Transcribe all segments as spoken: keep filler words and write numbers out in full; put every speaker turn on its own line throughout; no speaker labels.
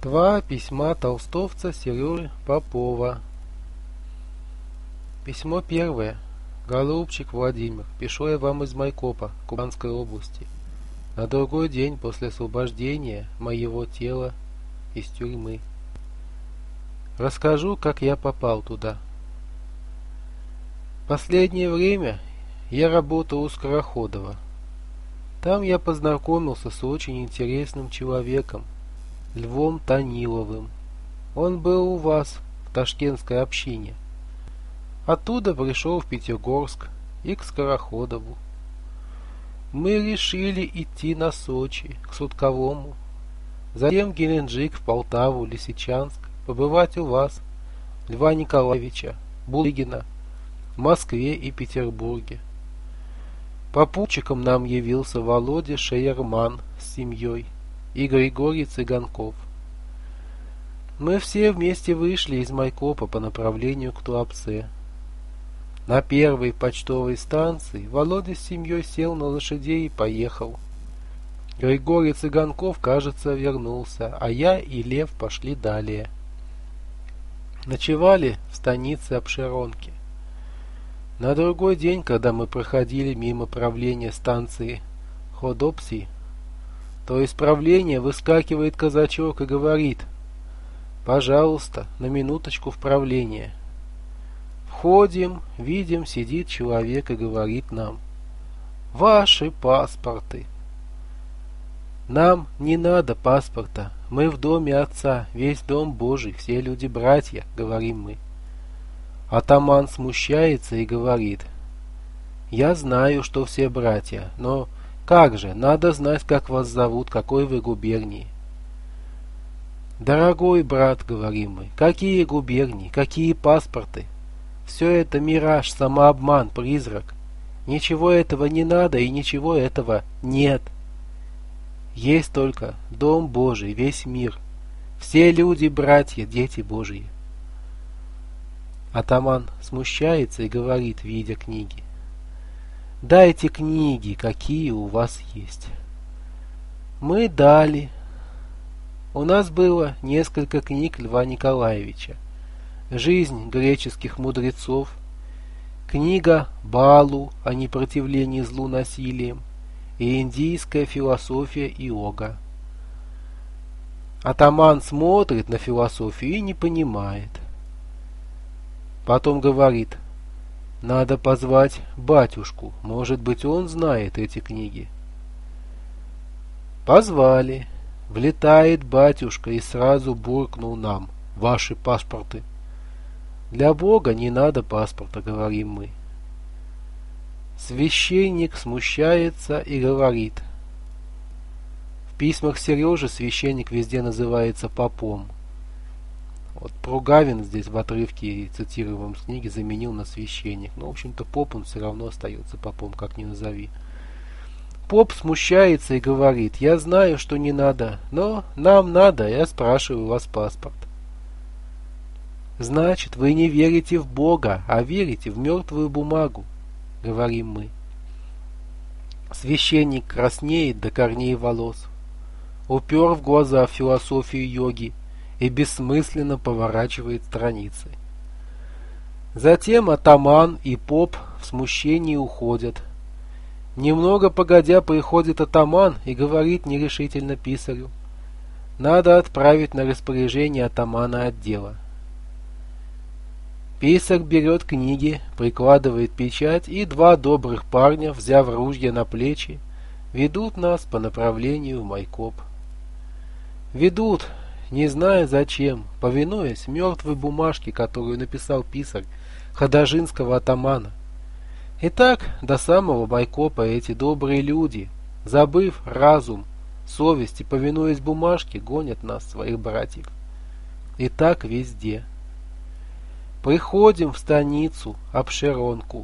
Два письма толстовца Сережи Попова. Письмо первое. Голубчик Владимир, пишу я вам из Майкопа, Кубанской области, на другой день после освобождения моего тела из тюрьмы. Расскажу, как я попал туда. Последнее время я работал у Скороходова. Там я познакомился с очень интересным человеком, Львом Таниловым. Он был у вас в ташкентской общине. Оттуда пришел в Пятигорск и к Скороходову. Мы решили идти на Сочи, к Сутковому, затем в Геленджик, в Полтаву, Лисичанск, побывать у вас, Льва Николаевича, Булыгина, в Москве и Петербурге. Попутчиком нам явился Володя Шейерман с семьей и Григорий Цыганков. Мы все вместе вышли из Майкопа по направлению к Туапсе. На первой почтовой станции Володя с семьей сел на лошадей и поехал. Григорий Цыганков, кажется, вернулся, а я и Лев пошли далее. Ночевали в станице Апшеронки. На другой день, когда мы проходили мимо правления станции Ходопси, то из правления выскакивает казачок и говорит: «Пожалуйста, на минуточку в правление». Входим, видим, сидит человек и говорит нам: «Ваши паспорты». Нам не надо паспорта, мы в доме отца, весь дом Божий, все люди братья, говорим мы. Атаман смущается и говорит: «Я знаю, что все братья, но как же, надо знать, как вас зовут, какой вы губернии». «Дорогой брат, — говорим мы, — какие губернии, какие паспорты? Все это мираж, самообман, призрак. Ничего этого не надо и ничего этого нет. Есть только Дом Божий, весь мир. Все люди братья, дети Божьи». Атаман смущается и говорит, видя книги: «Дайте книги, какие у вас есть». Мы дали. У нас было несколько книг Льва Николаевича: «Жизнь греческих мудрецов», книга Балу о непротивлении злу насилием и «Индийская философия йога». Атаман смотрит на философию и не понимает. Потом говорит: «Надо позвать батюшку, может быть, он знает эти книги». Позвали. Влетает батюшка и сразу буркнул нам: «Ваши паспорты». «Для Бога не надо паспорта, — говорим мы». Священник смущается и говорит. В письмах Сережи священник везде называется попом. Вот Пругавин здесь в отрывке, цитируемом с книги, заменил на священник. Но, в общем-то, поп он все равно остается попом, как ни назови. Поп смущается и говорит: «Я знаю, что не надо, но нам надо, я спрашиваю у вас паспорт». «Значит, вы не верите в Бога, а верите в мертвую бумагу», — говорим мы. Священник краснеет до корней волос, упер в глаза в философию йоги и бессмысленно поворачивает страницы. Затем атаман и поп в смущении уходят. Немного погодя приходит атаман и говорит нерешительно писарю: «Надо отправить на распоряжение атамана отдела». Писарь берет книги, прикладывает печать, и два добрых парня, взяв ружья на плечи, ведут нас по направлению в Майкоп. Ведут, не зная зачем, повинуясь мертвой бумажке, которую написал писарь ходожинского атамана. И так до самого Майкопа эти добрые люди, забыв разум, совесть и повинуясь бумажке, гонят нас, своих братьев. И так везде. Приходим в станицу Апшеронку.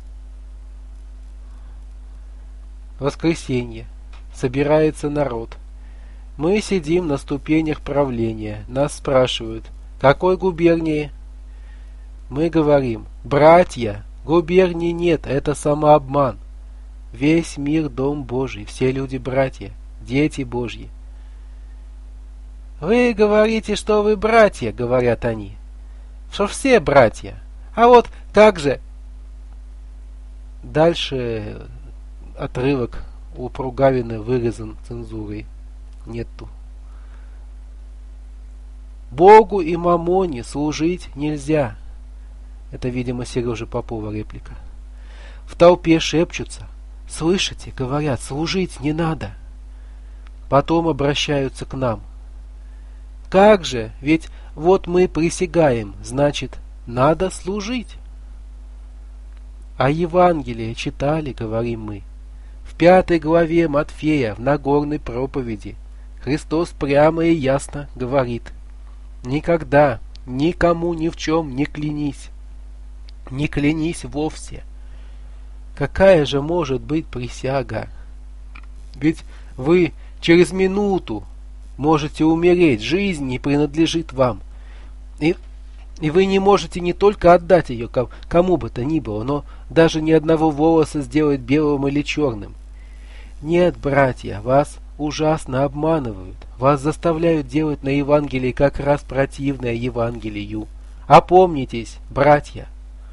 Воскресенье. Собирается народ. Мы сидим на ступенях правления. Нас спрашивают: «Какой губернии?» Мы говорим: «Братья, губернии нет, это самообман. Весь мир дом Божий, все люди братья, дети Божьи». Вы говорите, что вы братья, говорят они. Что все братья. А вот как же... Дальше отрывок у Пругавина вырезан цензурой. Нету. Богу и мамоне служить нельзя. Это, видимо, Сережа Попова реплика. В толпе шепчутся. Слышите, говорят, служить не надо. Потом обращаются к нам. Как же, ведь вот мы присягаем, значит, надо служить. А Евангелие читали, говорим мы. В пятой главе Матфея, в Нагорной проповеди, Христос прямо и ясно говорит: никогда никому ни в чем не клянись, не клянись вовсе. Какая же может быть присяга? Ведь вы через минуту можете умереть, жизнь не принадлежит вам. И, и вы не можете не только отдать ее кому бы то ни было, но даже ни одного волоса сделать белым или черным. Нет, братья, вас ужасно обманывают. Вас заставляют делать на Евангелии как раз противное Евангелию. Опомнитесь, братья.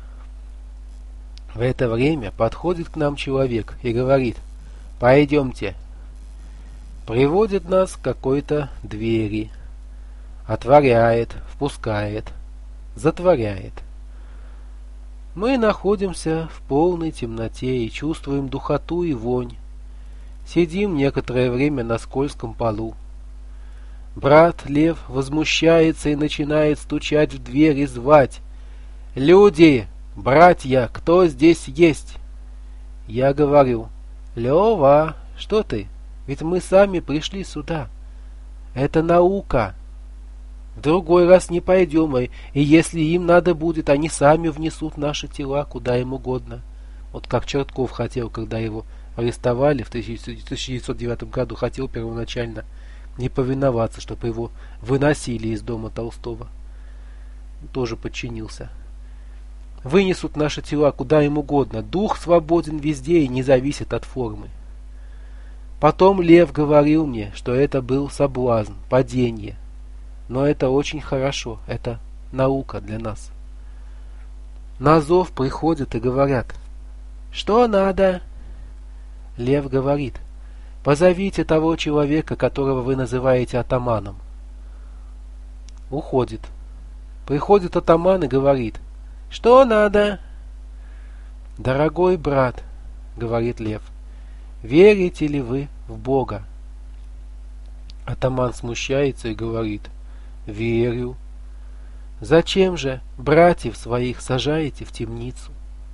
В это время подходит к нам человек и говорит: пойдемте. Приводит нас к какой-то двери. Отворяет, впускает, затворяет. Мы находимся в полной темноте и чувствуем духоту и вонь. Сидим некоторое время на скользком полу. Брат Лев возмущается и начинает стучать в дверь и звать: «Люди! Братья! Кто здесь есть?» Я говорю: «Лева, что ты? Ведь мы сами пришли сюда. Это наука. В другой раз не пойдем, и если им надо будет, они сами внесут наши тела куда им угодно». Вот как Чертков хотел, когда его арестовали в тысяча девятьсот девятом году, хотел первоначально не повиноваться, чтобы его выносили из дома Толстого. Тоже подчинился. Вынесут наши тела куда им угодно. Дух свободен везде и не зависит от формы. Потом Лев говорил мне, что это был соблазн, падение. Но это очень хорошо, это наука для нас. На зов приходят и говорят: «Что надо?» Лев говорит: «Позовите того человека, которого вы называете атаманом». Уходит. Приходит атаман и говорит: «Что надо?» «Дорогой брат, — говорит Лев, — верите ли вы в Бога?» Атаман смущается и говорит: «Верю». «Зачем же братьев своих сажаете в темницу?»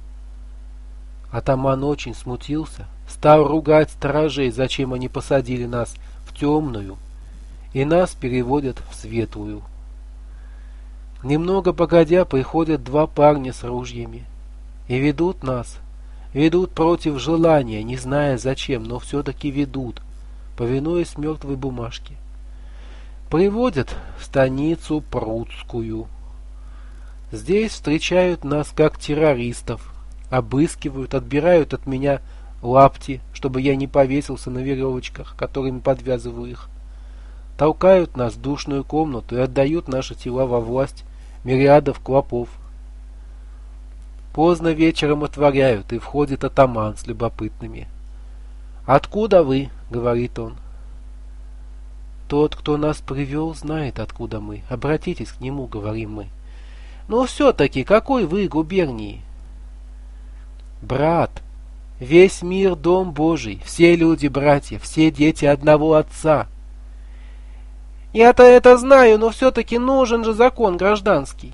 Атаман очень смутился, стал ругать сторожей, зачем они посадили нас в темную, и нас переводят в светлую. Немного погодя приходят два парня с ружьями и ведут нас, ведут против желания, не зная зачем, но все-таки ведут, повинуясь мертвой бумажке. Приводят в станицу Прудскую. Здесь встречают нас как террористов, обыскивают, отбирают от меня лапти, чтобы я не повесился на веревочках, которыми подвязываю их. Толкают нас в душную комнату и отдают наши тела во власть мириадов клопов. Поздно вечером отворяют, и входит атаман с любопытными. «Откуда вы?» — говорит он. «Тот, кто нас привел, знает, откуда мы. Обратитесь к нему», — говорим мы. «Но все-таки какой вы губернии?» «Брат, весь мир дом Божий, все люди братья, все дети одного отца». «Я-то это знаю, но все-таки нужен же закон гражданский».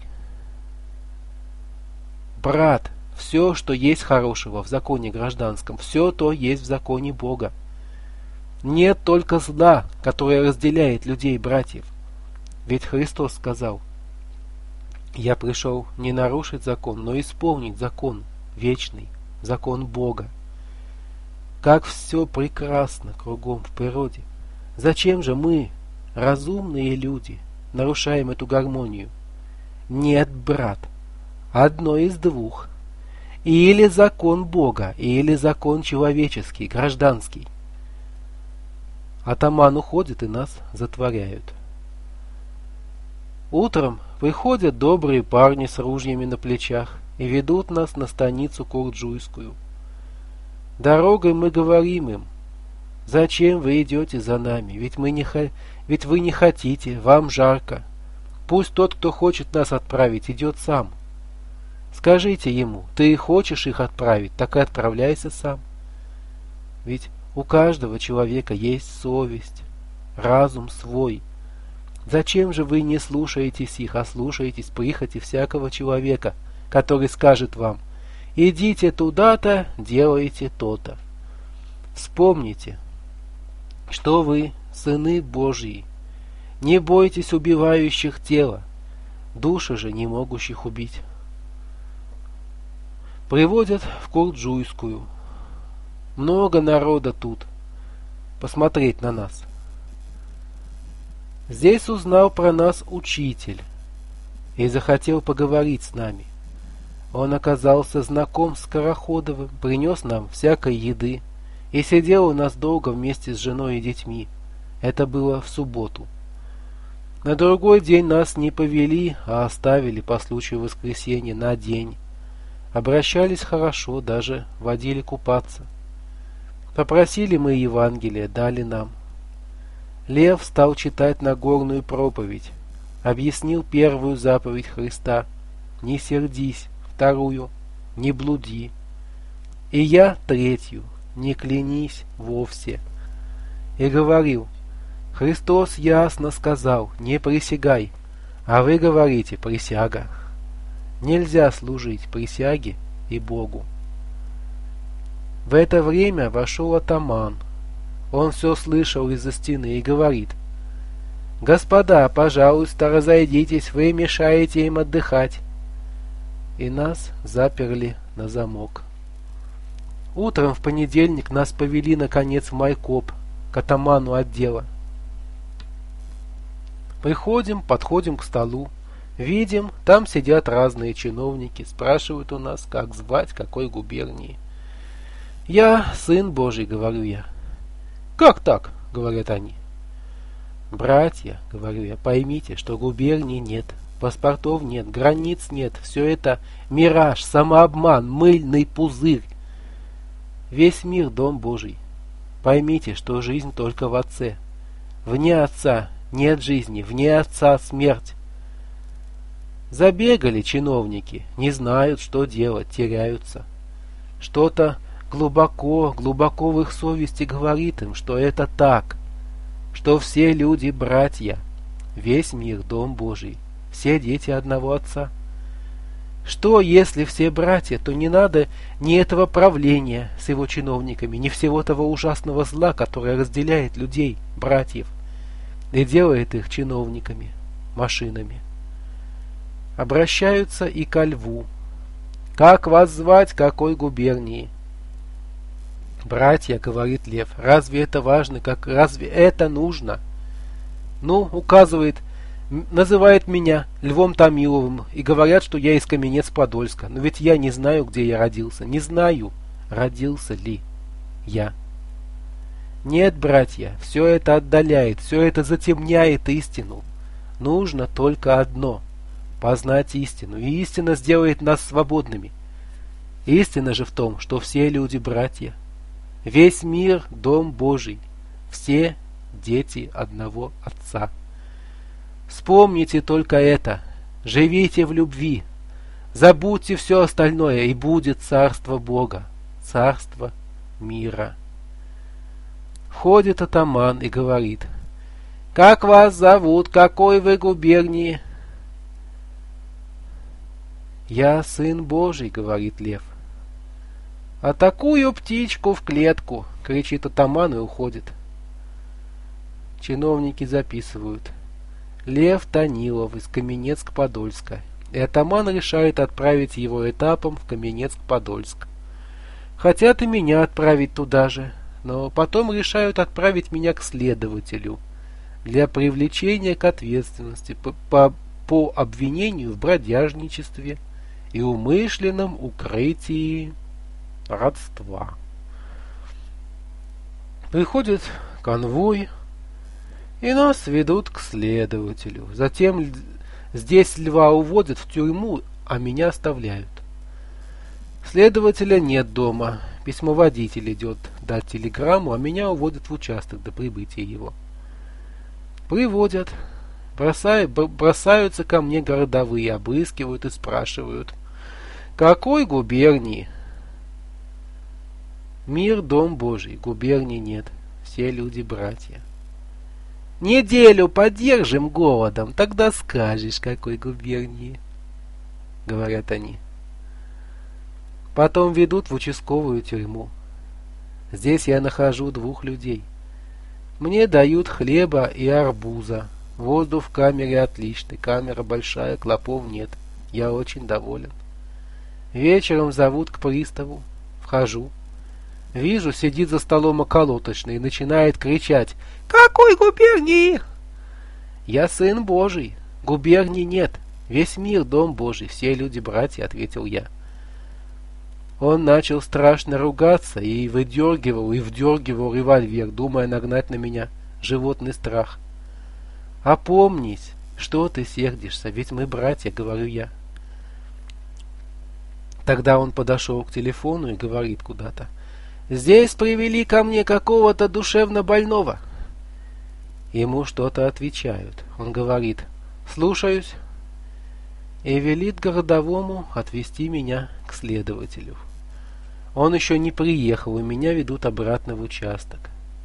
«Брат, все, что есть хорошего в законе гражданском, все то есть в законе Бога. Нет только зла, которое разделяет людей братьев. Ведь Христос сказал: я пришел не нарушить закон, но исполнить закон вечный, закон Бога. Как все прекрасно кругом в природе. Зачем же мы, разумные люди, нарушаем эту гармонию? Нет, брат, одно из двух. Или закон Бога, или закон человеческий, гражданский». Атаман уходит, и нас затворяют. Утром выходят добрые парни с ружьями на плечах и ведут нас на станицу Курджуйскую. Дорогой мы говорим им: «Зачем вы идете за нами? Ведь, мы не хо... Ведь вы не хотите, вам жарко. Пусть тот, кто хочет нас отправить, идет сам. Скажите ему: ты хочешь их отправить, так и отправляйся сам. Ведь у каждого человека есть совесть, разум свой. Зачем же вы не слушаетесь их, а слушаетесь прихоти всякого человека, который скажет вам: идите туда-то, делайте то-то? Вспомните, что вы сыны Божьи. Не бойтесь убивающих тело, души же не могущих убить». Приводят в Курджуйскую. Много народа тут посмотреть на нас. Здесь узнал про нас учитель и захотел поговорить с нами. Он оказался знаком с Скороходовым, принес нам всякой еды и сидел у нас долго вместе с женой и детьми. Это было в субботу. На другой день нас не повели, а оставили по случаю воскресенья на день. Обращались хорошо, даже водили купаться. Попросили мы Евангелие, дали нам. Лев стал читать Нагорную проповедь, объяснил первую заповедь Христа: «Не сердись», вторую: «Не блуди», и я третью: «Не клянись вовсе». И говорил: «Христос ясно сказал: не присягай, а вы говорите: присяга. Нельзя служить присяге и Богу». В это время вошел атаман. Он все слышал из-за стены и говорит: «Господа, пожалуйста, разойдитесь, вы мешаете им отдыхать». И нас заперли на замок. Утром в понедельник нас повели наконец в майкоп, к атаману отдела. Приходим, подходим к столу. Видим, там сидят разные чиновники, спрашивают у нас, как звать, какой губернии. «Я сын Божий», — говорю я. «Как так?» — говорят они. «Братья», — говорю я, — «поймите, что губернии нет, паспортов нет, границ нет, все это мираж, самообман, мыльный пузырь. Весь мир — дом Божий. Поймите, что жизнь только в Отце. Вне Отца нет жизни, вне Отца смерть». Забегали чиновники, не знают, что делать, теряются. Что-то глубоко, глубоко в их совести говорит им, что это так, что все люди братья, весь мир дом Божий, все дети одного Отца. Что, если все братья, то не надо ни этого правления с его чиновниками, ни всего того ужасного зла, которое разделяет людей, братьев, и делает их чиновниками, машинами. Обращаются и ко льву. «Как вас звать, какой губернии?» «Братья, — говорит лев, — разве это важно, как разве это нужно?» Ну, указывает, называет меня Львом Томиловым и говорят, что я из Каменец-Подольска. Но ведь я не знаю, где я родился. Не знаю, родился ли я. Нет, братья, все это отдаляет, все это затемняет истину. Нужно только одно — познать истину, и истина сделает нас свободными. Истина же в том, что все люди братья. Весь мир — дом Божий, все дети одного Отца. Вспомните только это, живите в любви, забудьте все остальное, и будет царство Бога, царство мира. Ходит атаман и говорит: «Как вас зовут, какой вы губернии?» «Я сын Божий, — говорит лев». «А такую птичку в клетку!» — кричит атаман и уходит. Чиновники записывают: Лев Танилов из Каменецк-Подольска. И атаман решает отправить его этапом в Каменецк-Подольск. Хотят и меня отправить туда же, но потом решают отправить меня к следователю для привлечения к ответственности по, по, по обвинению в бродяжничестве и умышленном укрытии родства. Приходит конвой, и нас ведут к следователю. Затем Здесь льва уводят в тюрьму, а меня оставляют. Следователя нет дома. Письмоводитель идет дать телеграмму, а меня уводят в участок до прибытия его. Приводят. Бросают, бросаются ко мне городовые, обыскивают и спрашивают. Какой губернии? Мир, дом Божий. Губернии нет. Все люди братья. Неделю подержим голодом, тогда скажешь, какой губернии, говорят они. Потом ведут в участковую тюрьму. Здесь я нахожу двух людей. Мне дают хлеба и арбуза. Воздух в камере отличный, камера большая, клопов нет. Я очень доволен. Вечером зовут к приставу. Вхожу. Вижу, сидит за столом околоточный и начинает кричать: «Какой губернии?» «Я сын Божий. Губернии нет. Весь мир дом Божий. Все люди братья», — ответил я. Он начал страшно ругаться и выдергивал и вдергивал револьвер, думая нагнать на меня животный страх. «Опомнись, что ты сердишься, ведь мы братья», — говорю я. Тогда он подошел к телефону и говорит куда-то: «Здесь привели ко мне какого-то душевно больного». Ему что-то отвечают. Он говорит: «Слушаюсь», и велит городовому отвезти меня к следователю. Он еще не приехал, и меня ведут обратно в участок.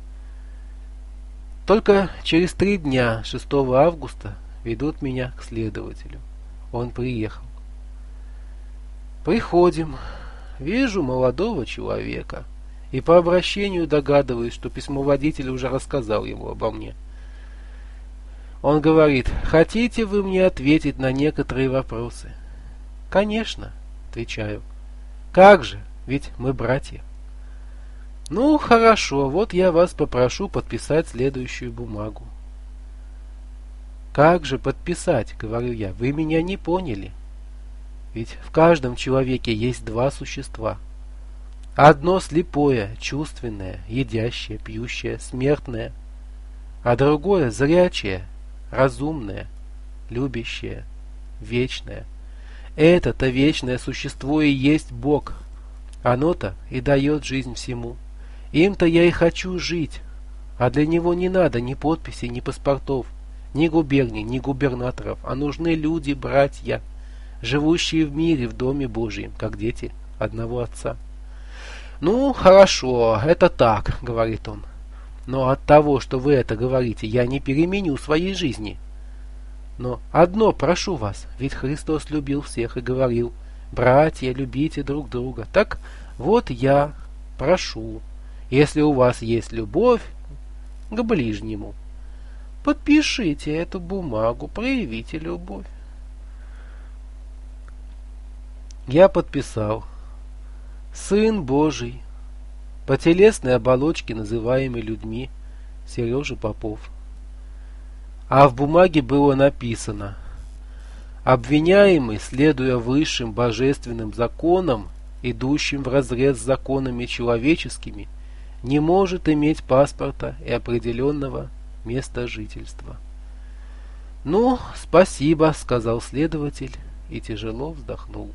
Только через три дня, шестого августа, ведут меня к следователю. Он приехал. Приходим. Вижу молодого человека. И по обращению догадываюсь, что письмоводитель уже рассказал ему обо мне. Он говорит: «Хотите вы мне ответить на некоторые вопросы?» «Конечно», — отвечаю. «Как же, ведь мы братья». «Ну, хорошо, вот я вас попрошу подписать следующую бумагу». «Как же подписать?» — говорю я. «Вы меня не поняли. Ведь в каждом человеке есть два существа. Одно слепое, чувственное, едящее, пьющее, смертное, а другое зрячее, разумное, любящее, вечное. Это-то вечное существо и есть Бог. Оно-то и дает жизнь всему. Им-то я и хочу жить, а для него не надо ни подписей, ни паспортов, ни губерний, ни губернаторов, а нужны люди, братья, живущие в мире, в Доме Божьем, как дети одного Отца». «Ну, хорошо, это так», — говорит он. «Но от того, что вы это говорите, я не переменю своей жизни. Но одно прошу вас, ведь Христос любил всех и говорил: братья, любите друг друга. Так вот я прошу, если у вас есть любовь к ближнему, подпишите эту бумагу, проявите любовь». Я подписал. Сын Божий, по телесной оболочке называемый людьми Сережа Попов. А в бумаге было написано: обвиняемый, следуя высшим божественным законам, идущим вразрез с законами человеческими, не может иметь паспорта и определенного места жительства. «Ну, спасибо», — сказал следователь и тяжело вздохнул.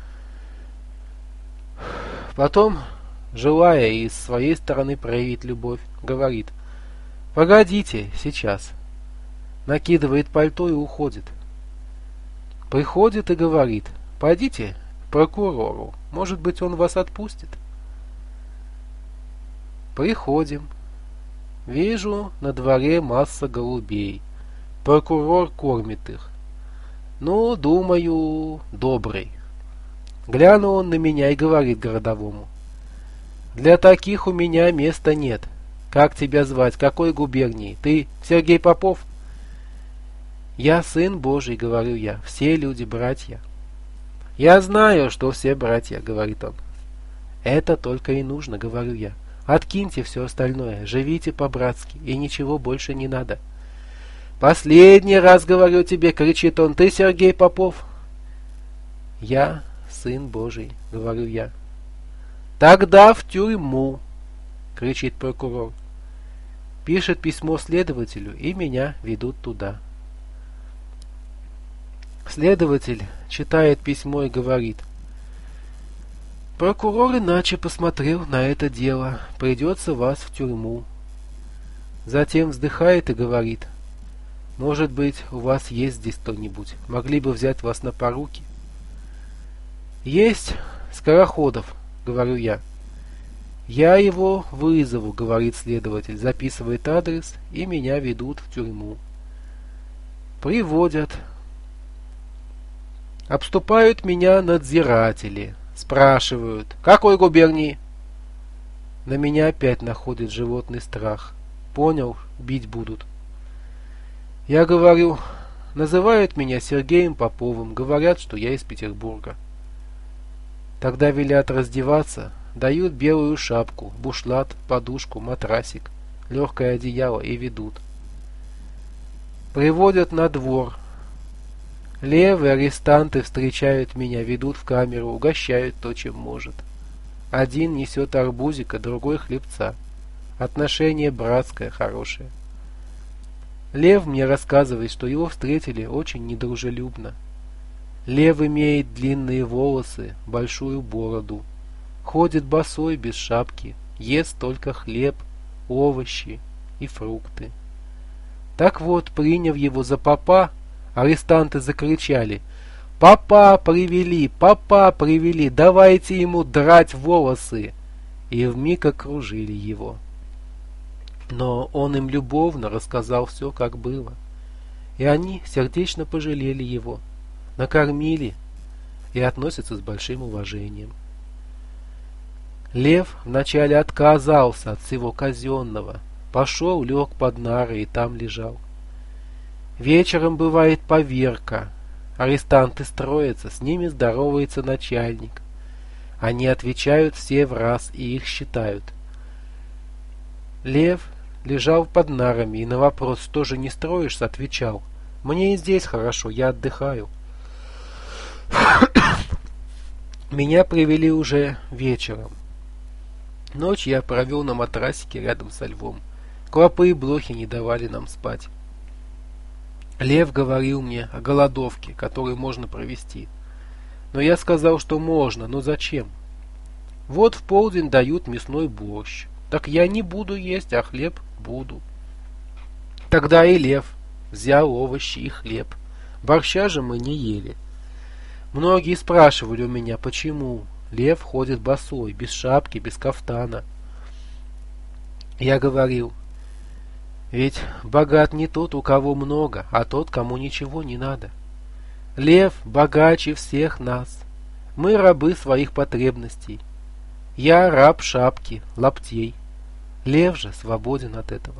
Потом, желая и с своей стороны проявить любовь, говорит: «Погодите, сейчас». Накидывает пальто и уходит. Приходит и говорит: «Пойдите к прокурору, может быть, он вас отпустит». Приходим. Вижу, на дворе масса голубей. Прокурор кормит их. Ну, думаю, добрый. Глянул он на меня и говорит городовому: «Для таких у меня места нет. Как тебя звать? Какой губернии? Ты Сергей Попов?» «Я сын Божий», — говорю я. «Все люди братья». «Я знаю, что все братья», — говорит он. «Это только и нужно», — говорю я. «Откиньте все остальное, живите по-братски, и ничего больше не надо». «Последний раз говорю тебе», — кричит он, — «ты Сергей Попов?» «Я сын Божий», — говорю я. «Тогда в тюрьму», — кричит прокурор. Пишет письмо следователю, и меня ведут туда. Следователь читает письмо и говорит: «Прокурор иначе посмотрел на это дело. Придется вас в тюрьму». Затем вздыхает и говорит: «Может быть, у вас есть здесь кто-нибудь? Могли бы взять вас на поруки». «Есть Скороходов», — говорю я. «Я его вызову», — говорит следователь, записывает адрес, и меня ведут в тюрьму. Приводят. Обступают меня надзиратели. Спрашивают: «Какой губернии?» На меня опять находит животный страх. Понял, бить будут. Я говорю: «Называют меня Сергеем Поповым, говорят, что я из Петербурга». Тогда велят раздеваться, дают белую шапку, бушлат, подушку, матрасик, легкое одеяло и ведут. Приводят на двор. Левые арестанты встречают меня, ведут в камеру, угощают то, чем может. Один несет арбузика, другой хлебца. Отношение братское, хорошее. Лев мне рассказывает, что его встретили очень недружелюбно. Лев имеет длинные волосы, большую бороду, ходит босой без шапки, ест только хлеб, овощи и фрукты. Так вот, приняв его за попа, арестанты закричали: «Попа привели! Попа привели! Давайте ему драть волосы!» И вмиг окружили его. Но он им любовно рассказал все, как было. И они сердечно пожалели его, накормили и относятся с большим уважением. Лев вначале отказался от всего казенного, пошел, лег под нары и там лежал. Вечером бывает поверка. Арестанты строятся, с ними здоровается начальник. Они отвечают все в раз и их считают. Лев лежал под нарами и на вопрос: «Что же не строишься?» отвечал: «Мне и здесь хорошо, я отдыхаю». Меня привели уже вечером. Ночь я провел на матрасике рядом со львом. Клопы и блохи не давали нам спать. Лев говорил мне о голодовке, которую можно провести. Но я сказал, что можно, но зачем? Вот в полдень дают мясной борщ. Так я не буду есть, а хлеб буду. Тогда и лев взял овощи и хлеб. Борща же мы не ели. Многие спрашивали у меня, почему лев ходит босой, без шапки, без кафтана. Я говорил: ведь богат не тот, у кого много, а тот, кому ничего не надо. Лев богаче всех нас. Мы рабы своих потребностей. Я раб шапки, лаптей. Лев же свободен от этого.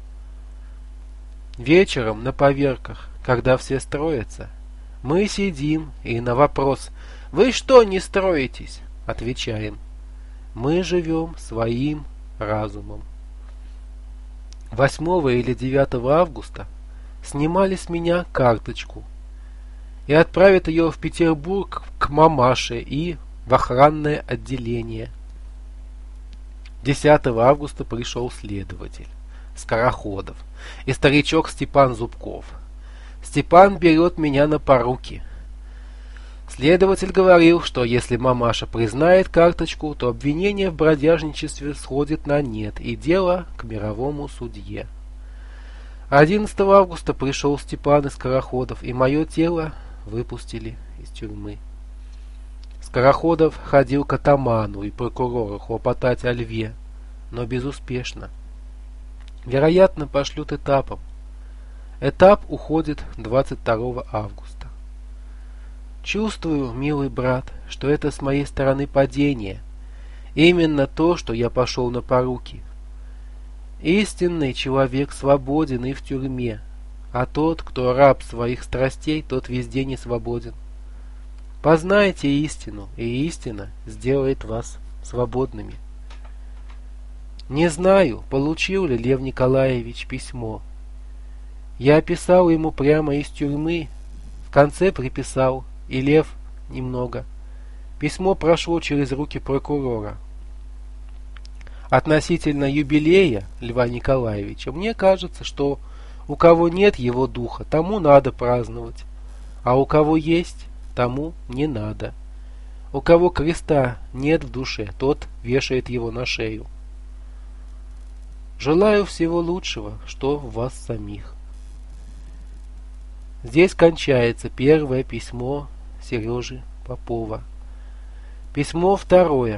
Вечером на поверках, когда все строятся, мы сидим и на вопрос: «Вы что не строитесь?» отвечаем: мы живем своим разумом. восьмого или девятого августа снимали с меня карточку и отправят ее в Петербург к мамаше и в охранное отделение. десятого августа пришел следователь Скороходов и старичок Степан Зубков. Степан берет меня на поруки. Следователь говорил, что если мамаша признает карточку, то обвинение в бродяжничестве сходит на нет и дело к мировому судье. одиннадцатого августа пришел Степан из Скороходов, и мое тело выпустили из тюрьмы. Скороходов ходил к атаману и прокурору хлопотать о льве, но безуспешно. Вероятно, пошлют этапом. Этап уходит двадцать второго августа. Чувствую, милый брат, что это с моей стороны падение. Именно то, что я пошел на поруки. Истинный человек свободен и в тюрьме, а тот, кто раб своих страстей, тот везде не свободен. Познайте истину, и истина сделает вас свободными. Не знаю, получил ли Лев Николаевич письмо. Я писал ему прямо из тюрьмы, в конце приписал, и Лев немного. Письмо прошло через руки прокурора. Относительно юбилея Льва Николаевича, мне кажется, что у кого нет его духа, тому надо праздновать. А у кого есть, тому не надо. У кого креста нет в душе, тот вешает его на шею. Желаю всего лучшего, что в вас самих. Здесь кончается первое письмо Сережи Попова. Письмо второе.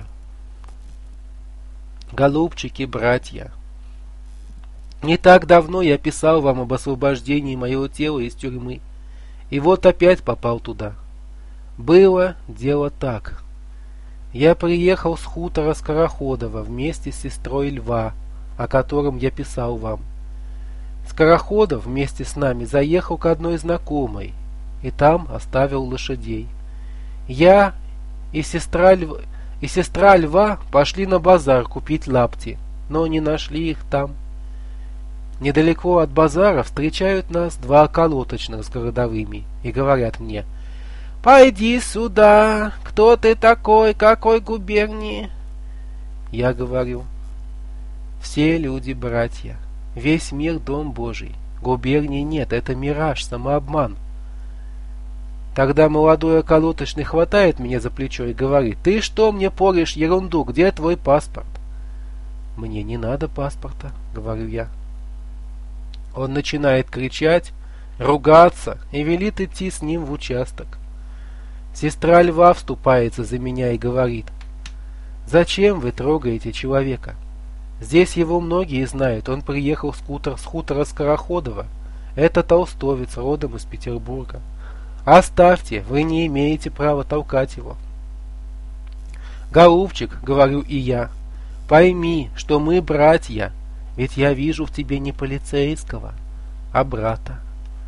Голубчики, братья, не так давно я писал вам об освобождении моего тела из тюрьмы, и вот опять попал туда. Было дело так. Я приехал с хутора Скороходова вместе с сестрой Льва, о котором я писал вам. Скороходов вместе с нами заехал к одной знакомой, и там оставил лошадей. Я и сестра Льва, и сестра Льва пошли на базар купить лапти, но не нашли их там. Недалеко от базара встречают нас два околоточных с городовыми и говорят мне: «Пойди сюда, кто ты такой, какой губернии?» Я говорю: «Все люди братья, весь мир дом Божий, губернии нет, это мираж, самообман». Тогда молодой околоточный хватает меня за плечо и говорит: «Ты что мне порешь ерунду, где твой паспорт?» «Мне не надо паспорта», говорю я. Он начинает кричать, ругаться и велит идти с ним в участок. Сестра Льва вступается за меня и говорит: «Зачем вы трогаете человека? Здесь его многие знают, он приехал с, хутор, с хутора Скороходова. Это толстовец, родом из Петербурга. Оставьте, вы не имеете права толкать его». «Голубчик, — говорю и я, — пойми, что мы братья, ведь я вижу в тебе не полицейского, а брата».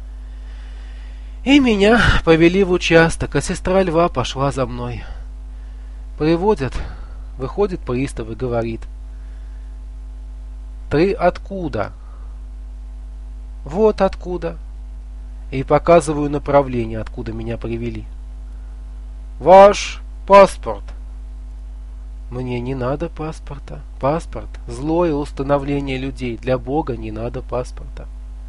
И меня повели в участок, а сестра Льва пошла за мной. Приводят, выходит пристав и говорит: «Ты откуда?» «Вот откуда». И показываю направление, откуда меня привели. «Ваш паспорт». Мне не надо паспорта. Паспорт — злое установление людей. Для Бога не надо паспорта.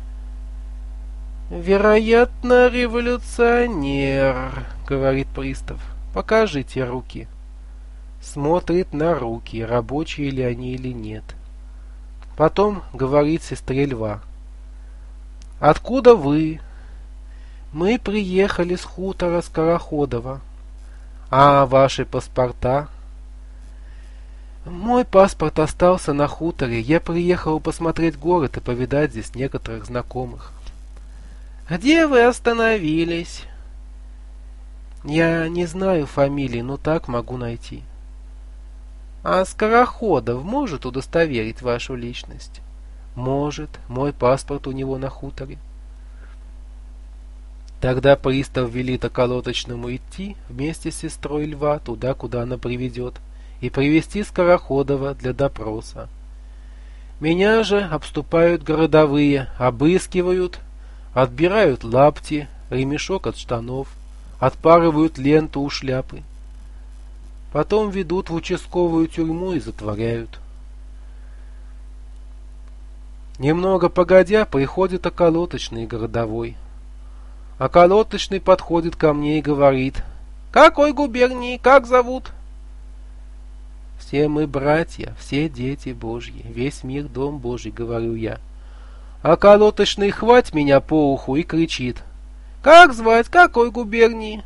«Вероятно, революционер», — говорит пристав. «Покажите руки». Смотрит на руки, рабочие ли они или нет. Потом говорит сестре Льва: «Откуда вы?» «Мы приехали с хутора Скороходова». «А ваши паспорта?» «Мой паспорт остался на хуторе. Я приехал посмотреть город и повидать здесь некоторых знакомых». «Где вы остановились?» «Я не знаю фамилии, но так могу найти». «А Скороходов может удостоверить вашу личность?» «Может. Мой паспорт у него на хуторе». Тогда пристав велит околоточному идти вместе с сестрой Льва туда, куда она приведет, и привести Скороходова для допроса. Меня же обступают городовые, обыскивают, отбирают лапти, ремешок от штанов, отпарывают ленту у шляпы. Потом ведут в участковую тюрьму и затворяют. Немного погодя, приходит околоточный городовой. Околоточный подходит ко мне и говорит: «Какой губернии? Как зовут?» «Все мы братья, все дети Божьи, весь мир дом Божий», — говорю я. Околоточный хватит меня по уху и кричит: «Как звать? Какой губернии?»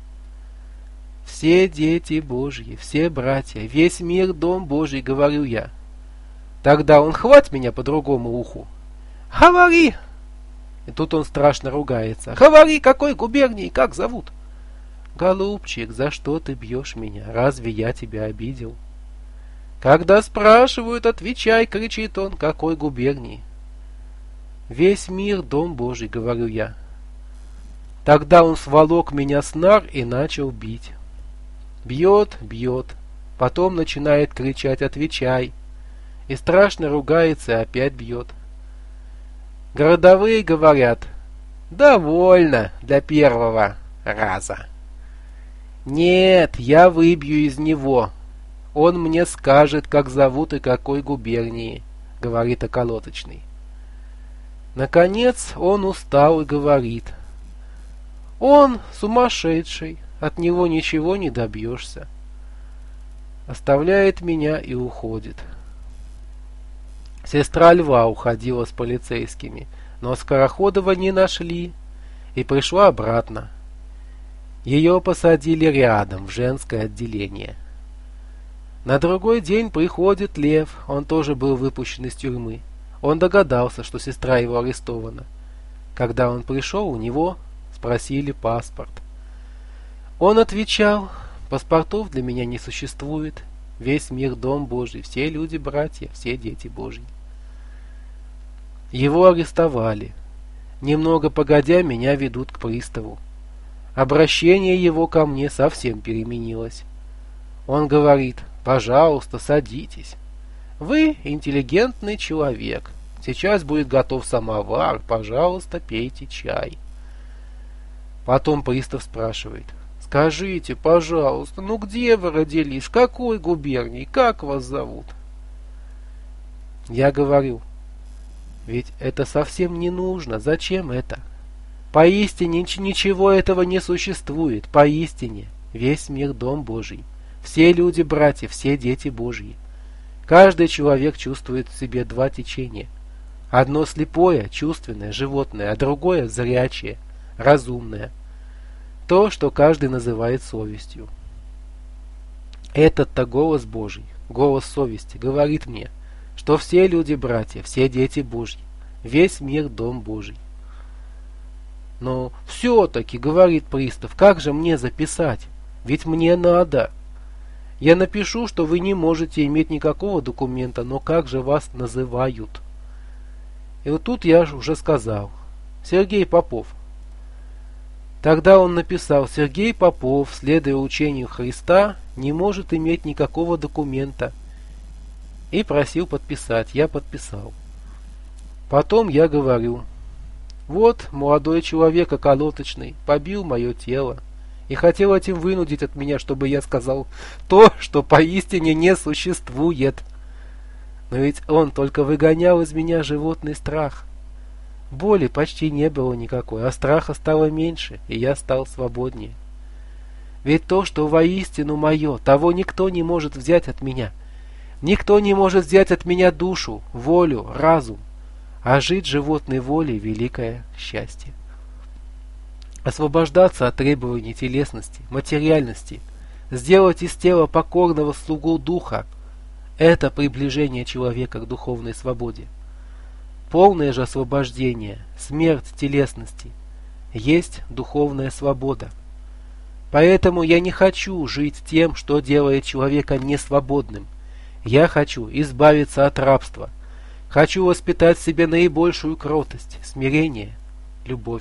«Все дети Божьи, все братья, весь мир дом Божий», — говорю я. Тогда он хватит меня по другому уху: «Говори!» И тут он страшно ругается: «Говори, какой губернии, как зовут?» «Голубчик, за что ты бьешь меня? Разве я тебя обидел?» «Когда спрашивают, отвечай», — кричит он: «какой губернии?» «Весь мир дом Божий», — говорю я. Тогда он сволок меня с нар и начал бить. Бьет, бьет, потом начинает кричать: «Отвечай!» И страшно ругается и опять бьет. Городовые говорят: «Довольно для первого раза». «Нет, я выбью из него. Он мне скажет, как зовут и какой губернии», — говорит околоточный. Наконец он устал и говорит: Он сумасшедший, от него ничего не добьешься. Оставляет меня и уходит. Сестра Льва уходила с полицейскими, но Скороходова не нашли и пришла обратно. Ее посадили рядом в женское отделение. На другой день приходит Лев, он тоже был выпущен из тюрьмы. Он догадался, что сестра его арестована. Когда он пришел, у него спросили паспорт. Он отвечал: паспортов для меня не существует, весь мир дом Божий, все люди братья, все дети Божьи. Его арестовали. Немного погодя, меня ведут к приставу. Обращение его ко мне совсем переменилось. Он говорит: пожалуйста, садитесь. Вы интеллигентный человек. Сейчас будет готов самовар, пожалуйста, пейте чай. Потом пристав спрашивает: скажите, пожалуйста, ну где вы родились, в какой губернии, как вас зовут? Я говорю: ведь это совсем не нужно, зачем это? Поистине ничего этого не существует, поистине весь мир дом Божий, все люди братья, все дети Божьи. Каждый человек чувствует в себе два течения. Одно слепое, чувственное, животное, а другое зрячее, разумное. То, что каждый называет совестью. Этот-то голос Божий, голос совести, говорит мне, что все люди братья, все дети Божьи, весь мир дом Божий. Но все-таки, говорит пристав, как же мне записать? Ведь мне надо. Я напишу, что вы не можете иметь никакого документа, но как же вас называют? И вот тут я уже сказал: Сергей Попов. Тогда он написал: Сергей Попов, следуя учению Христа, не может иметь никакого документа. И просил подписать. Я подписал. Потом я говорю: вот молодой человек околоточный побил мое тело и хотел этим вынудить от меня, чтобы я сказал то, что поистине не существует. Но ведь он только выгонял из меня животный страх. Боли почти не было никакой, а страха стало меньше, и я стал свободнее. Ведь то, что воистину мое, того никто не может взять от меня. Никто не может взять от меня душу, волю, разум. А жить животной волей — великое счастье. Освобождаться от требований телесности, материальности, сделать из тела покорного слугу духа — это приближение человека к духовной свободе. Полное же освобождение, смерть телесности, есть духовная свобода. Поэтому я не хочу жить тем, что делает человека несвободным. Я хочу избавиться от рабства. Хочу воспитать в себе наибольшую кротость, смирение, любовь.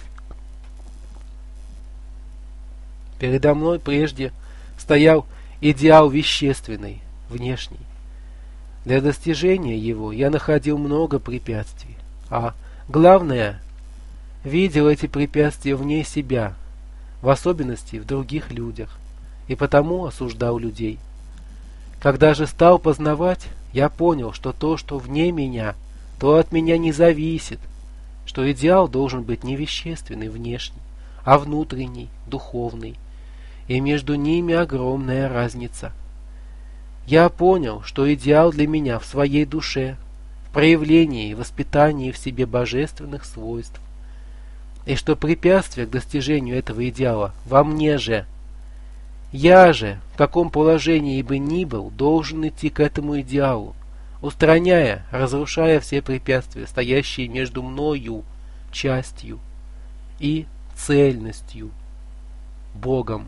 Передо мной прежде стоял идеал вещественный, внешний. Для достижения его я находил много препятствий, а главное, видел эти препятствия вне себя, в особенности в других людях, и потому осуждал людей. Когда же стал познавать, я понял, что то, что вне меня, то от меня не зависит, что идеал должен быть не вещественный, внешний, а внутренний, духовный, и между ними огромная разница. Я понял, что идеал для меня в своей душе, в проявлении и воспитании в себе божественных свойств, и что препятствие к достижению этого идеала во мне же. Я же, в каком положении бы ни был, должен идти к этому идеалу, устраняя, разрушая все препятствия, стоящие между мною, частью, и цельностью, Богом.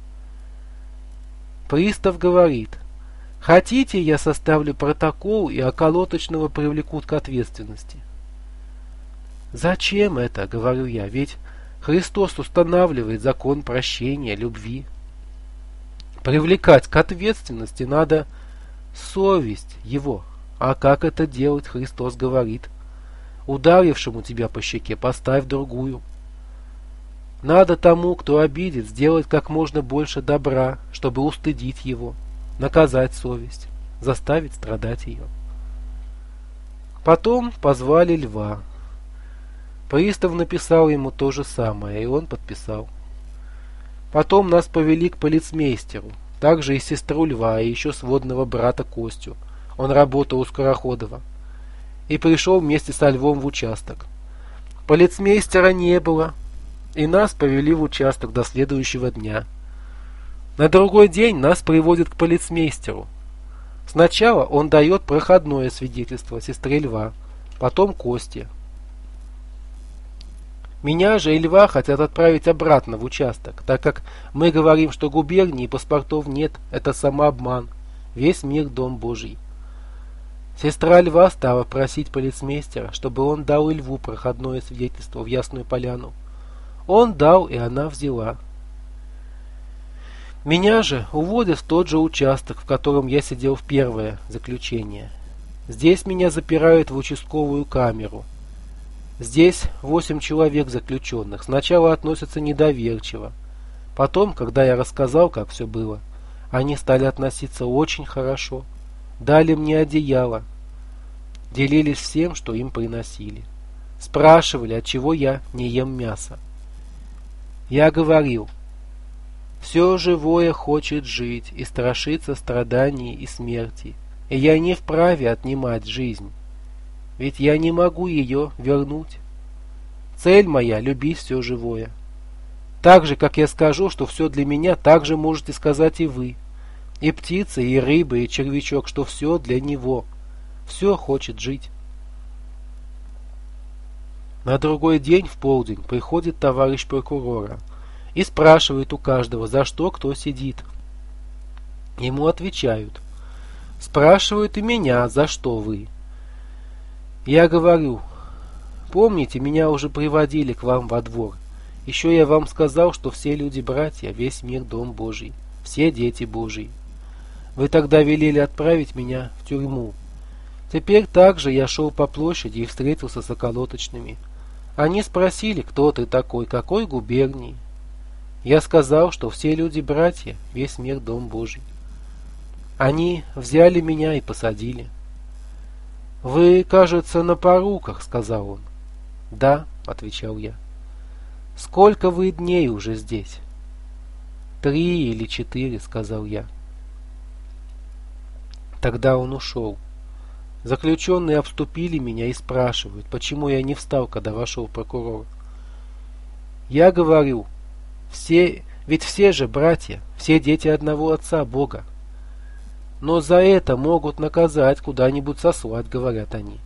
Пристав говорит: хотите, я составлю протокол и околоточного привлекут к ответственности? Зачем это, говорю я, ведь Христос устанавливает закон прощения, любви. Привлекать к ответственности надо совесть его. А как это делать, Христос говорит: ударившему тебя по щеке поставь другую. Надо тому, кто обидит, сделать как можно больше добра, чтобы устыдить его, наказать совесть, заставить страдать ее. Потом позвали Льва. Пристав написал ему то же самое, и он подписал. Потом нас повели к полицмейстеру, также и сестру Льва, и еще сводного брата Костю. Он работал у Скороходова. И пришел вместе со Львом в участок. Полицмейстера не было, и нас повели в участок до следующего дня. На другой день нас приводят к полицмейстеру. Сначала он дает проходное свидетельство сестре Льва, потом Косте. Меня же и Льва хотят отправить обратно в участок, так как мы говорим, что губернии и паспортов нет, это самообман, весь мир дом Божий. Сестра Льва стала просить полицмейстера, чтобы он дал и Льву проходное свидетельство в Ясную Поляну. Он дал, и она взяла. Меня же уводят в тот же участок, в котором я сидел в первое заключение. Здесь меня запирают в участковую камеру. Здесь восемь человек заключенных. Сначала относятся недоверчиво. Потом, когда я рассказал, как все было, они стали относиться очень хорошо. Дали мне одеяло. Делились всем, что им приносили. Спрашивали, отчего я не ем мясо. Я говорил: все живое хочет жить и страшится страданий и смерти, и я не вправе отнимать жизнь, ведь я не могу ее вернуть. Цель моя — любить все живое. Так же, как я скажу, что все для меня, так же можете сказать и вы. И птица, и рыба, и червячок, что все для него. Все хочет жить. На другой день в полдень приходит товарищ прокурора и спрашивает у каждого, за что кто сидит. Ему отвечают. Спрашивают и меня, за что вы. Я говорю: помните, меня уже приводили к вам во двор. Еще я вам сказал, что все люди братья, весь мир дом Божий, все дети Божьи. Вы тогда велели отправить меня в тюрьму. Теперь также я шел по площади и встретился с околоточными. Они спросили, кто ты такой, какой губернии. Я сказал, что все люди братья, весь мир дом Божий. Они взяли меня и посадили. «Вы, кажется, на поруках», — сказал он. «Да», — отвечал я. «Сколько вы дней уже здесь?» «Три или четыре», — сказал я. Тогда он ушел. Заключенные обступили меня и спрашивают, почему я не встал, когда вошел прокурор. Я говорю: все, ведь все же братья, все дети одного отца, Бога. Но за это могут наказать, куда-нибудь сослать, говорят они.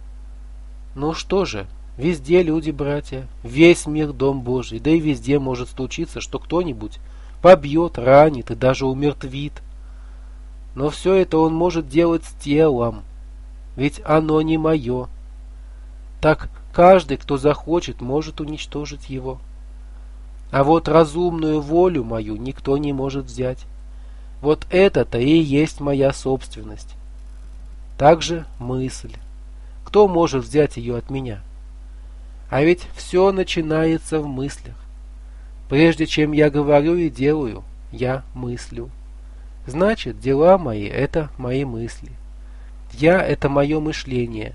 Ну что же, везде люди братья, весь мир дом Божий, да и везде может случиться, что кто-нибудь побьет, ранит и даже умертвит. Но все это он может делать с телом, ведь оно не мое. Так каждый, кто захочет, может уничтожить его. А вот разумную волю мою никто не может взять. Вот это-то и есть моя собственность. Также мысль. Кто может взять ее от меня? А ведь все начинается в мыслях. Прежде чем я говорю и делаю, я мыслю. Значит, дела мои — это мои мысли. Я — это мое мышление.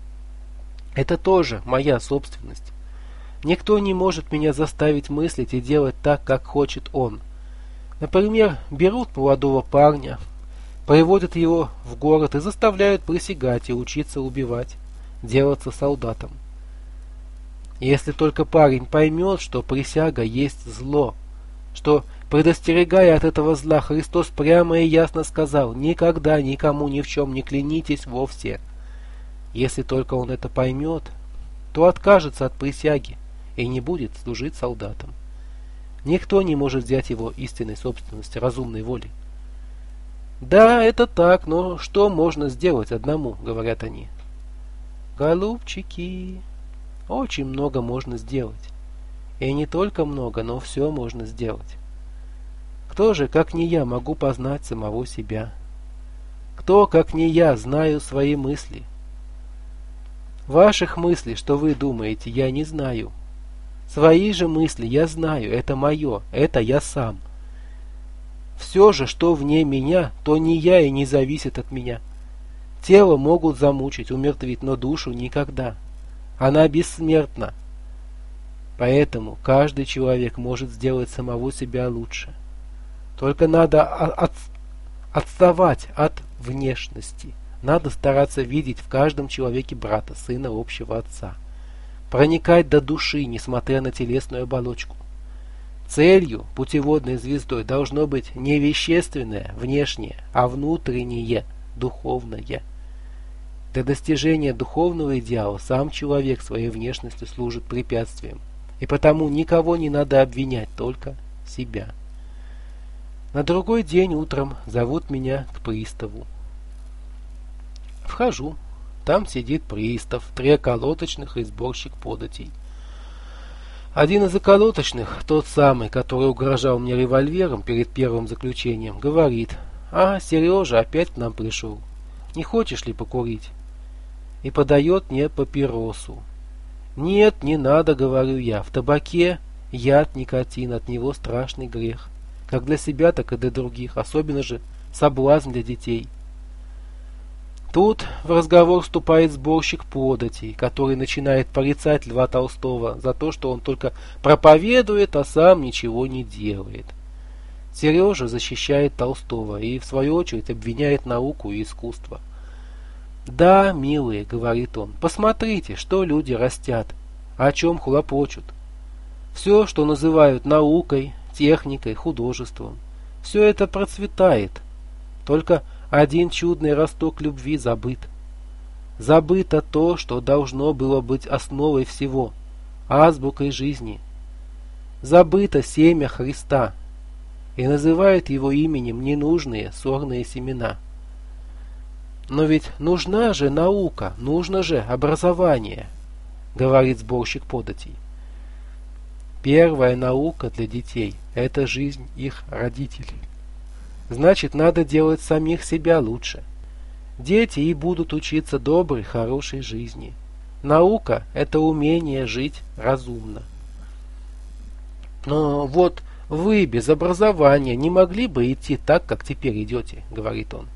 Это тоже моя собственность. Никто не может меня заставить мыслить и делать так, как хочет он. Например, берут молодого парня, приводят его в город и заставляют присягать и учиться убивать, делаться солдатом. Если только парень поймет, что присяга есть зло, что, предостерегая от этого зла, Христос прямо и ясно сказал: никогда никому ни в чем не клянитесь вовсе. Если только он это поймет, то откажется от присяги и не будет служить солдатам. Никто не может взять его истинной собственности, разумной воли. Да, это так, но что можно сделать одному, говорят они. Голубчики, очень много можно сделать. И не только много, но все можно сделать. Кто же, как не я, могу познать самого себя? Кто, как не я, знаю свои мысли? Ваших мыслей, что вы думаете, я не знаю. Свои же мысли я знаю, это мое, это я сам. Все же, что вне меня, то не я и не зависит от меня. Тело могут замучить, умертвить, но душу никогда. Она бессмертна. Поэтому каждый человек может сделать самого себя лучше. Только надо от, отставать от внешности. Надо стараться видеть в каждом человеке брата, сына общего отца. Проникать до души, несмотря на телесную оболочку. Целью, путеводной звездой, должно быть не вещественное, внешнее, а внутреннее, духовное. Для достижения духовного идеала сам человек своей внешностью служит препятствием. И потому никого не надо обвинять, только себя. На другой день утром зовут меня к приставу. Вхожу. Там сидит пристав, три околоточных и сборщик податей. Один из околоточных, тот самый, который угрожал мне револьвером перед первым заключением, говорит: «А, Сережа опять к нам пришел. Не хочешь ли покурить?» И подает мне папиросу. «Нет, не надо, — говорю я, — в табаке яд, никотин, от него страшный грех. Как для себя, так и для других, особенно же соблазн для детей». Тут в разговор вступает сборщик податей, который начинает порицать Льва Толстого за то, что он только проповедует, а сам ничего не делает. Сережа защищает Толстого и, в свою очередь, обвиняет науку и искусство. «Да, милые, — говорит он, — посмотрите, что люди растят, о чем хлопочут. Все, что называют наукой, техникой, художеством, все это процветает. Только один чудный росток любви забыт. Забыто то, что должно было быть основой всего, азбукой жизни. Забыто семя Христа, и называют его именем ненужные сорные семена. Но ведь нужна же наука, нужно же образование, — говорит сборщик податей. Первая наука для детей — это жизнь их родителей. Значит, надо делать самих себя лучше. Дети и будут учиться доброй, хорошей жизни. Наука — это умение жить разумно. Но вот вы без образования не могли бы идти так, как теперь идете, — говорит он.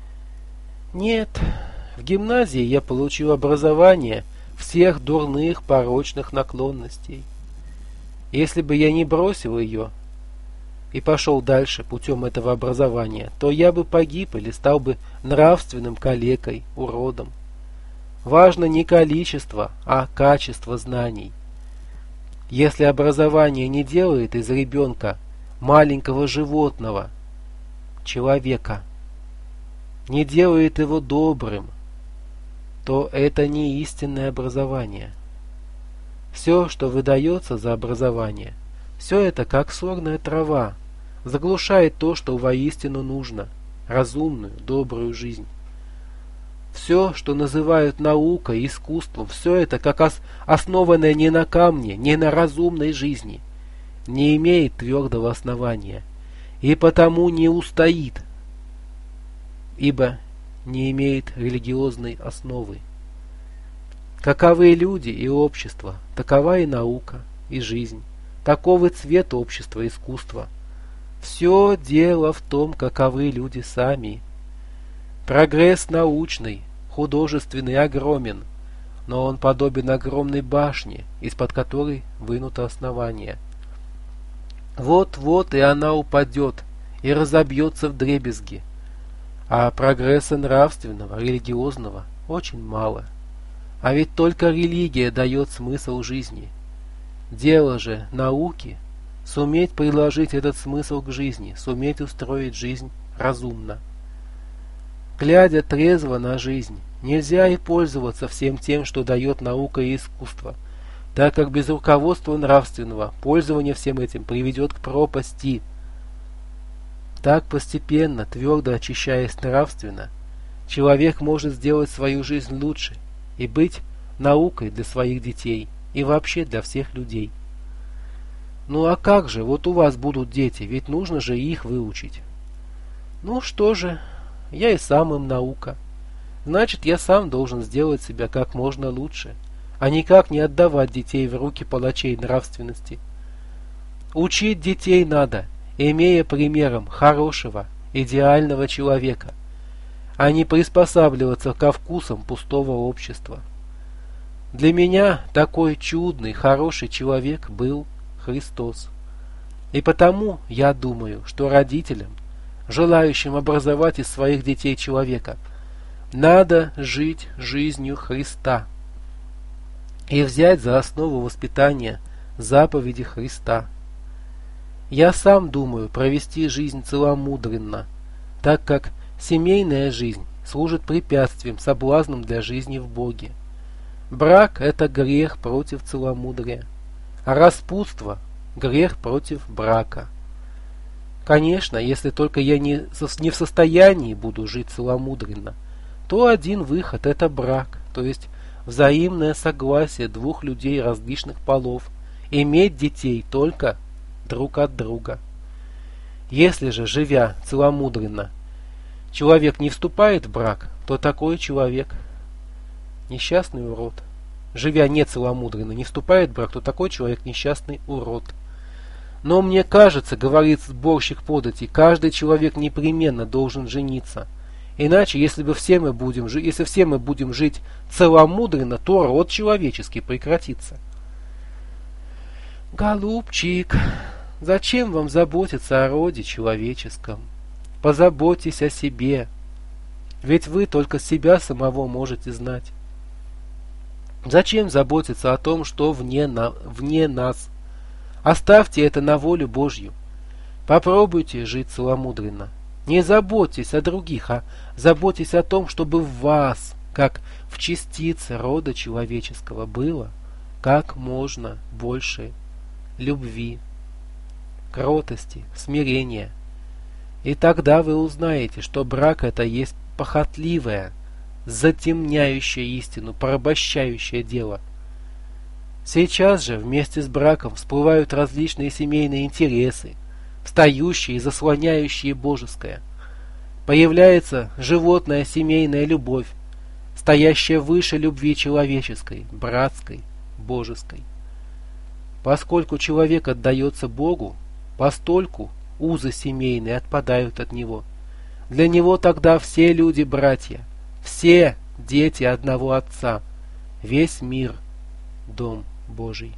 Нет, в гимназии я получил образование всех дурных, порочных наклонностей. Если бы я не бросил ее и пошел дальше путем этого образования, то я бы погиб или стал бы нравственным калекой, уродом. Важно не количество, а качество знаний. Если образование не делает из ребенка маленького животного, человека, не делает его добрым, то это не истинное образование. Все, что выдается за образование, все это как сорная трава, заглушает то, что воистину нужно, разумную, добрую жизнь. Все, что называют наукой, искусством, все это как ос- основанное не на камне, не на разумной жизни, не имеет твердого основания и потому не устоит, ибо не имеет религиозной основы. Каковы люди и общество, такова и наука, и жизнь, таковы цвет общества и искусства. Все дело в том, каковы люди сами. Прогресс научный, художественный огромен, но он подобен огромной башне, из-под которой вынуто основание. Вот-вот и она упадет и разобьется вдребезги. А прогресса нравственного, религиозного очень мало. А ведь только религия дает смысл жизни. Дело же науки — суметь приложить этот смысл к жизни, суметь устроить жизнь разумно. Глядя трезво на жизнь, нельзя и пользоваться всем тем, что дает наука и искусство, так как без руководства нравственного пользование всем этим приведет к пропасти. Так постепенно, твердо очищаясь нравственно, человек может сделать свою жизнь лучше и быть наукой для своих детей и вообще для всех людей. Ну а как же, вот у вас будут дети, ведь нужно же их выучить. Ну что же, я и сам им наука. Значит, я сам должен сделать себя как можно лучше, а никак не отдавать детей в руки палачей нравственности. Учить детей надо, имея примером хорошего, идеального человека, а не приспосабливаться ко вкусам пустого общества. Для меня такой чудный, хороший человек был Христос. И потому я думаю, что родителям, желающим образовать из своих детей человека, надо жить жизнью Христа и взять за основу воспитания заповеди Христа. Я сам думаю провести жизнь целомудренно, так как семейная жизнь служит препятствием, соблазном для жизни в Боге. Брак – это грех против целомудрия, а распутство – грех против брака. Конечно, если только я не, не в состоянии буду жить целомудренно, то один выход – это брак, то есть взаимное согласие двух людей различных полов, иметь детей только друг от друга. Если же, живя целомудренно, человек не вступает в брак, то такой человек несчастный урод. Живя нецеломудренно, не вступает в брак, то такой человек несчастный урод. Но мне кажется, говорит сборщик податей, каждый человек непременно должен жениться. Иначе, если бы все мы будем, если все мы будем жить целомудренно, то род человеческий прекратится. Голубчик, зачем вам заботиться о роде человеческом? Позаботьтесь о себе, ведь вы только себя самого можете знать. Зачем заботиться о том, что вне, на, вне нас? Оставьте это на волю Божью. Попробуйте жить целомудренно. Не заботьтесь о других, а заботьтесь о том, чтобы в вас, как в частице рода человеческого, было как можно больше любви, кротости, смирения. И тогда вы узнаете, что брак это есть похотливое, затемняющее истину, порабощающее дело. Сейчас же вместе с браком всплывают различные семейные интересы, встающие и заслоняющие божеское. Появляется животная семейная любовь, стоящая выше любви человеческой, братской, божеской. Поскольку человек отдается Богу, постольку узы семейные отпадают от него. Для него тогда все люди братья, все дети одного Отца, весь мир дом Божий.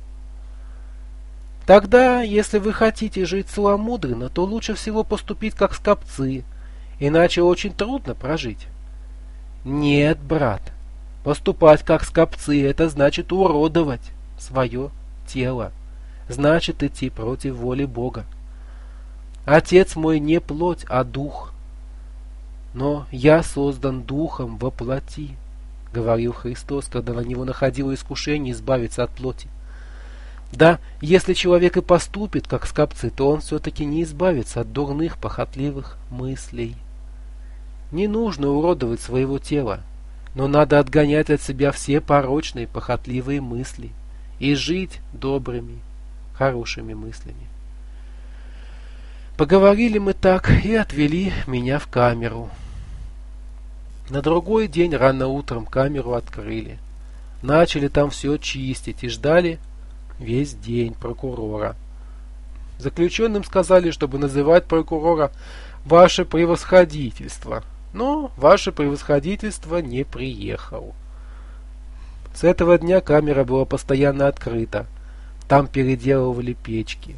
Тогда, если вы хотите жить целомудренно, то лучше всего поступить как скопцы, иначе очень трудно прожить. Нет, брат, поступать как скопцы – это значит уродовать свое тело, значит идти против воли Бога. Отец мой не плоть, а дух, но я создан духом во плоти, говорил Христос, когда на него находило искушение избавиться от плоти. Да, если человек и поступит, как скопцы, то он все-таки не избавится от дурных, похотливых мыслей. Не нужно уродовать своего тела, но надо отгонять от себя все порочные, похотливые мысли и жить добрыми, хорошими мыслями. Поговорили мы так и отвели меня в камеру. На другой день рано утром камеру открыли. Начали там все чистить и ждали весь день прокурора. Заключенным сказали, чтобы называть прокурора «Ваше превосходительство», но «Ваше превосходительство» не приехал. С этого дня камера была постоянно открыта. Там переделывали печки.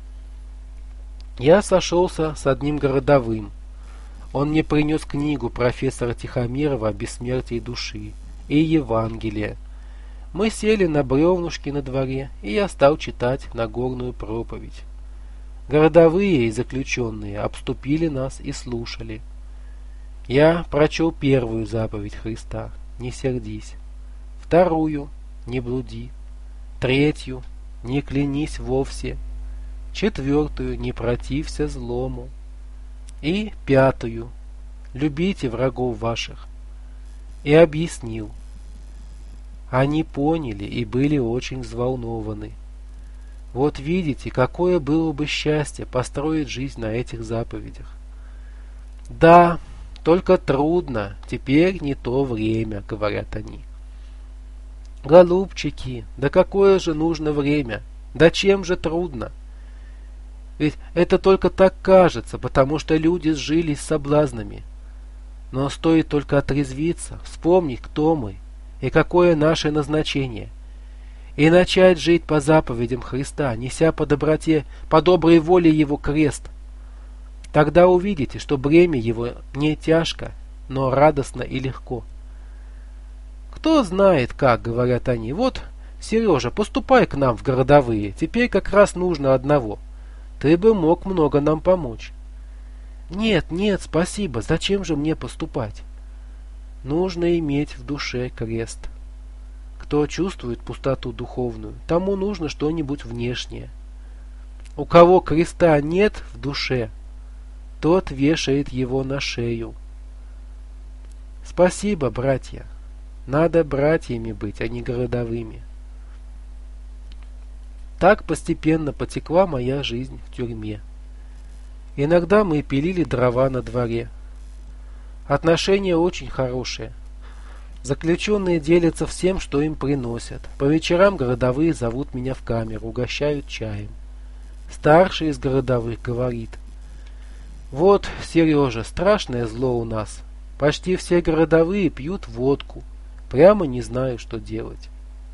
Я сошелся с одним городовым. Он мне принес книгу профессора Тихомирова о бессмертии души и Евангелие. Мы сели на бревнушки на дворе, и я стал читать Нагорную проповедь. Городовые и заключенные обступили нас и слушали. Я прочел первую заповедь Христа – не сердись, вторую – не блуди, третью – не клянись вовсе, четвертую – не протився злому, и пятую – любите врагов ваших. И объяснил. Они поняли и были очень взволнованы. Вот видите, какое было бы счастье построить жизнь на этих заповедях. Да, только трудно, теперь не то время, говорят они. Голубчики, да какое же нужно время? Да чем же трудно? Ведь это только так кажется, потому что люди сжились с соблазнами. Но стоит только отрезвиться, вспомнить, кто мы, и какое наше назначение, и начать жить по заповедям Христа, неся по доброте, по доброй воле Его крест. Тогда увидите, что бремя Его не тяжко, но радостно и легко. Кто знает как, говорят они, вот, Сережа, поступай к нам в городовые, теперь как раз нужно одного. Ты бы мог много нам помочь. Нет, нет, спасибо, зачем же мне поступать? Нужно иметь в душе крест. Кто чувствует пустоту духовную, тому нужно что-нибудь внешнее. У кого креста нет в душе, тот вешает его на шею. Спасибо, братья. Надо братьями быть, а не городовыми. Так постепенно потекла моя жизнь в тюрьме. Иногда мы пилили дрова на дворе. Отношения очень хорошие. Заключенные делятся всем, что им приносят. По вечерам городовые зовут меня в камеру, угощают чаем. Старший из городовых говорит: «Вот, Сережа, страшное зло у нас. Почти все городовые пьют водку. Прямо не знаю, что делать».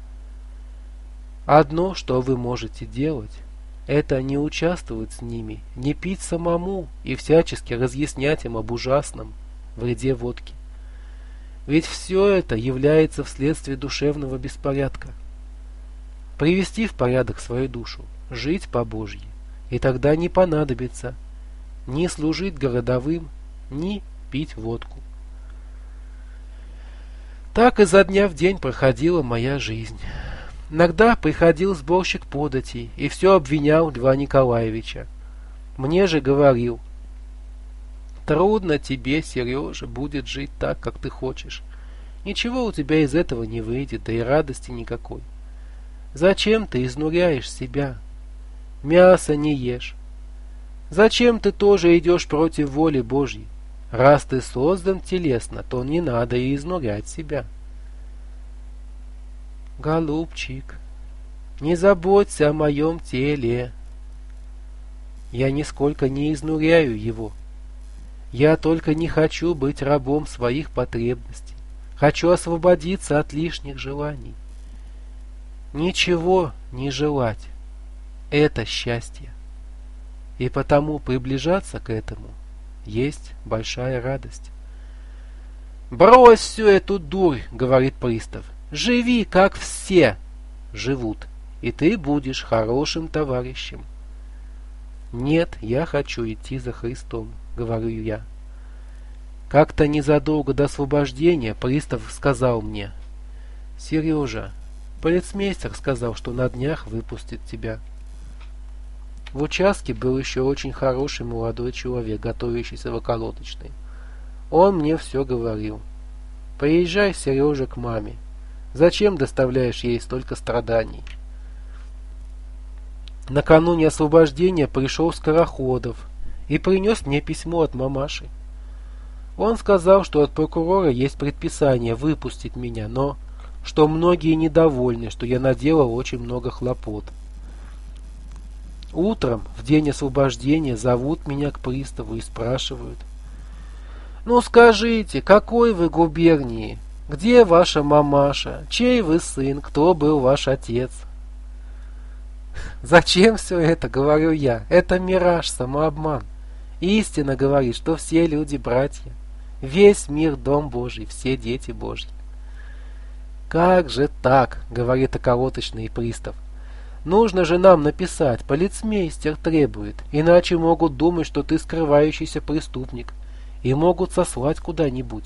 Одно, что вы можете делать, это не участвовать с ними, не пить самому и всячески разъяснять им об ужасном вреде водки. Ведь все это является вследствие душевного беспорядка. Привести в порядок свою душу, жить по-божьи, и тогда не понадобится ни служить городовым, ни пить водку. Так изо дня в день проходила моя жизнь. Иногда приходил сборщик податей и все обвинял Льва Николаевича. Мне же говорил: «Трудно тебе, Сережа, будет жить так, как ты хочешь. Ничего у тебя из этого не выйдет, да и радости никакой. Зачем ты изнуряешь себя? Мясо не ешь. Зачем ты тоже идешь против воли Божьей? Раз ты создан телесно, то не надо и изнурять себя». «Голубчик, не заботься о моем теле. Я нисколько не изнуряю его. Я только не хочу быть рабом своих потребностей. Хочу освободиться от лишних желаний. Ничего не желать — это счастье. И потому приближаться к этому есть большая радость». «Брось всю эту дурь, — говорит пристав, — живи, как все живут, и ты будешь хорошим товарищем». «Нет, я хочу идти за Христом, — говорю я». Как-то незадолго до освобождения пристав сказал мне: «Сережа, полицмейстер сказал, что на днях выпустит тебя». В участке был еще очень хороший молодой человек, готовящийся в околоточной. Он мне все говорил: «Поезжай, Сережа, к маме. Зачем доставляешь ей столько страданий?» Накануне освобождения пришел Скороходов и принес мне письмо от мамаши. Он сказал, что от прокурора есть предписание выпустить меня, но что многие недовольны, что я наделал очень много хлопот. Утром, в день освобождения, зовут меня к приставу и спрашивают: «Ну скажите, какой вы губернии? Где ваша мамаша? Чей вы сын? Кто был ваш отец?» «Зачем все это, — говорю я, — это мираж, самообман. Истина говорит, что все люди братья. Весь мир дом Божий, все дети Божьи». «Как же так, — говорит околоточный пристав, — нужно же нам написать, полицмейстер требует, иначе могут думать, что ты скрывающийся преступник, и могут сослать куда-нибудь».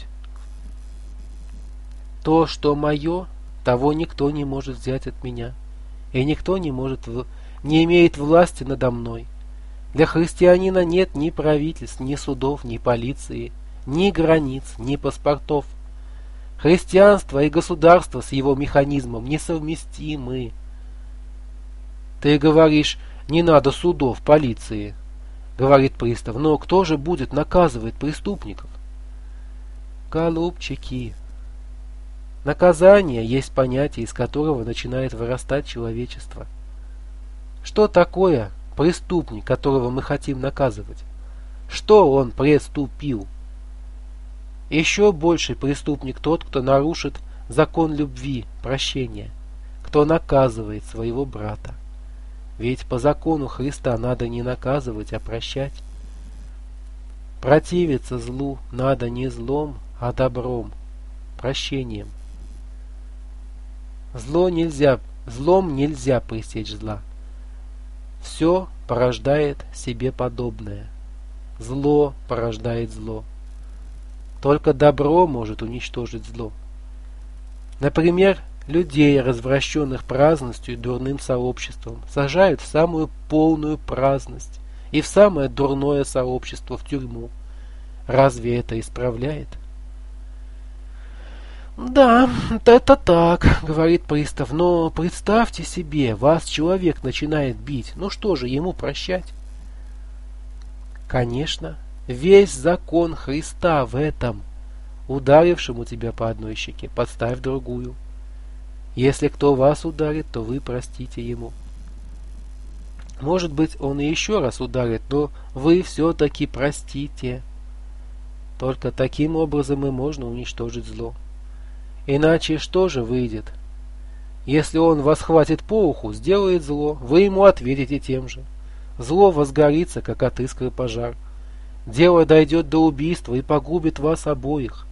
То, что мое, того никто не может взять от меня, и никто не может, не имеет власти надо мной. Для христианина нет ни правительств, ни судов, ни полиции, ни границ, ни паспортов. Христианство и государство с его механизмом несовместимы. «Ты говоришь, не надо судов, полиции, — говорит пристав, — но кто же будет наказывать преступников?» Голубчики, наказание есть понятие, из которого начинает вырастать человечество. Что такое преступник, которого мы хотим наказывать? Что он преступил? Еще больший преступник тот, кто нарушит закон любви, прощения, кто наказывает своего брата. Ведь по закону Христа надо не наказывать, а прощать. Противиться злу надо не злом, а добром, прощением. Зло нельзя, злом нельзя пресечь зла. Все порождает себе подобное. Зло порождает зло. Только добро может уничтожить зло. Например, людей, развращенных праздностью и дурным сообществом, сажают в самую полную праздность и в самое дурное сообщество, в тюрьму. Разве это исправляет? «Да, это так», — говорит пристав, — «но представьте себе, вас человек начинает бить, ну что же, ему прощать?» Конечно, весь закон Христа в этом. Ударившему тебя по одной щеке, подставь другую. Если кто вас ударит, то вы простите ему. Может быть, он и еще раз ударит, но вы все-таки простите. Только таким образом и можно уничтожить зло. Иначе что же выйдет? Если он вас хватит по уху, сделает зло, вы ему ответите тем же. Зло возгорится, как от искры пожар. Дело дойдет до убийства и погубит вас обоих.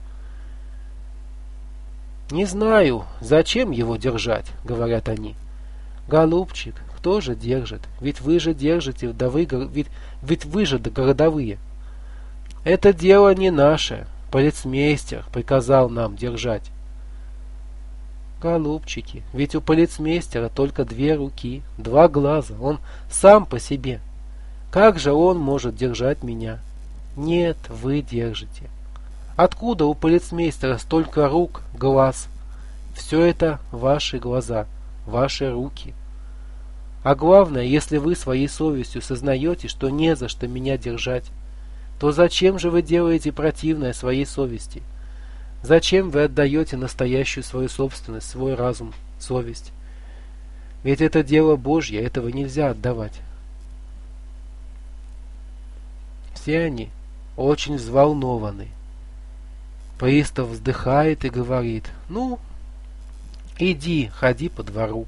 «Не знаю, зачем его держать», — говорят они. «Голубчик, кто же держит? Ведь вы же держите, да вы, ведь, ведь вы же городовые». «Это дело не наше. Полицмейстер приказал нам держать». «Голубчики, ведь у полицмейстера только две руки, два глаза, он сам по себе. Как же он может держать меня?» «Нет, вы держите». «Откуда у полицмейстера столько рук, глаз?» «Все это ваши глаза, ваши руки». А главное, если вы своей совестью сознаете, что не за что меня держать, то зачем же вы делаете противное своей совести? Зачем вы отдаете настоящую свою собственность, свой разум, совесть? Ведь это дело Божье, этого нельзя отдавать. Все они очень взволнованы. Пристав вздыхает и говорит: «Ну, иди, ходи по двору».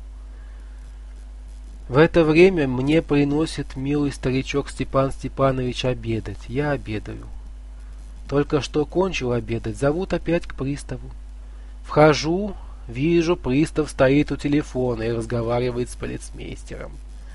В это время мне приносит милый старичок Степан Степанович обедать. Я обедаю. Только что кончил обедать, зовут опять к приставу. Вхожу, вижу, пристав стоит у телефона и разговаривает с полицмейстером.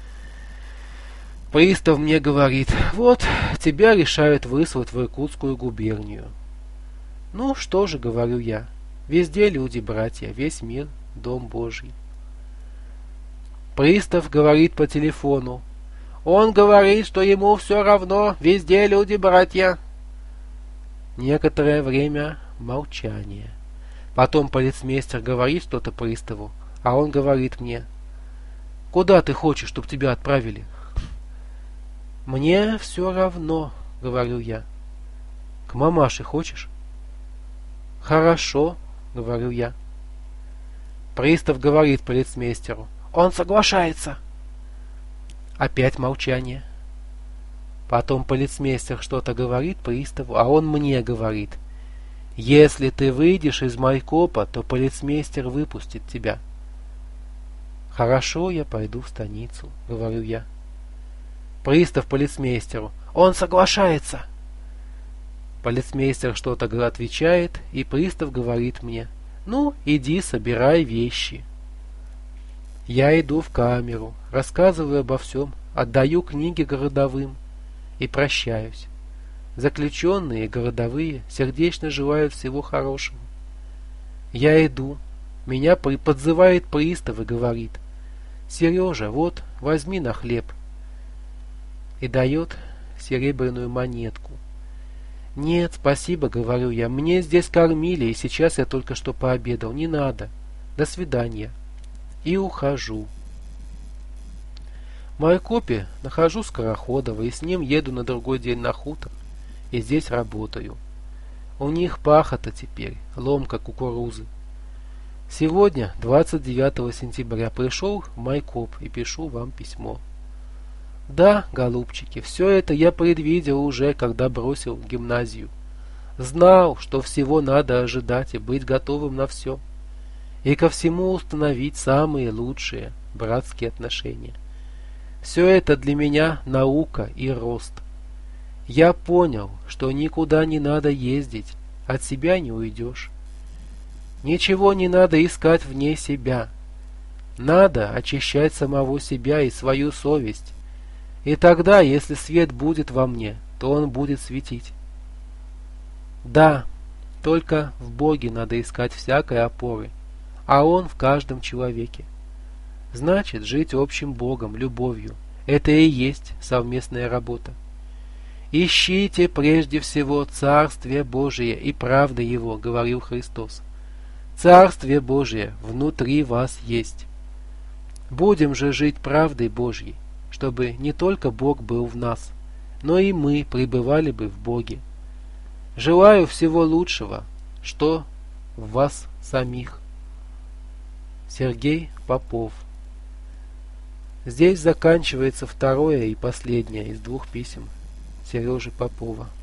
Пристав мне говорит: «Вот, тебя решают выслать в Иркутскую губернию». «Ну, что же, — говорю я, — везде люди, братья, весь мир, дом Божий». Пристав говорит по телефону: «Он говорит, что ему все равно, везде люди, братья». Некоторое время молчание. Потом полицмейстер говорит что-то приставу, а он говорит мне: «Куда ты хочешь, чтобы тебя отправили?» «Мне все равно, — говорю я». «К мамаше хочешь?» «Хорошо, — говорю я». Пристав говорит полицмейстеру: «Он соглашается». Опять молчание. Потом полицмейстер что-то говорит приставу, а он мне говорит: «Если ты выйдешь из майкопа, то полицмейстер выпустит тебя». «Хорошо, я пойду в станицу, — говорю я». Пристав полицмейстеру: «Он соглашается». Полицмейстер что-то отвечает, и пристав говорит мне: «Ну, иди, собирай вещи». Я иду в камеру, рассказываю обо всем, отдаю книги городовым и прощаюсь. Заключенные и городовые сердечно желают всего хорошего. Я иду, меня подзывает пристав и говорит: «Сережа, вот, возьми на хлеб». И дает серебряную монетку. «Нет, спасибо, — говорю я, — мне здесь кормили, и сейчас я только что пообедал, не надо. До свидания». И ухожу. В майкопе нахожу Скороходова и с ним еду на другой день на хутор, и здесь работаю. У них пахота теперь, ломка кукурузы. Сегодня, двадцать девятого сентября, пришел в майкоп и пишу вам письмо. Да, голубчики, все это я предвидел уже, когда бросил гимназию. Знал, что всего надо ожидать и быть готовым на все. и ко всему установить самые лучшие братские отношения. Все это для меня наука и рост. Я понял, что никуда не надо ездить, от себя не уйдешь. Ничего не надо искать вне себя. Надо очищать самого себя и свою совесть. И тогда, если свет будет во мне, то он будет светить. Да, только в Боге надо искать всякой опоры, а Он в каждом человеке. Значит, жить общим Богом, любовью – это и есть совместная работа. «Ищите прежде всего Царствие Божие и правды Его», – говорил Христос. Царствие Божие внутри вас есть. Будем же жить правдой Божьей, чтобы не только Бог был в нас, но и мы пребывали бы в Боге. Желаю всего лучшего, что в вас самих. Сергей Попов. Здесь заканчивается второе и последнее из двух писем Сережи Попова.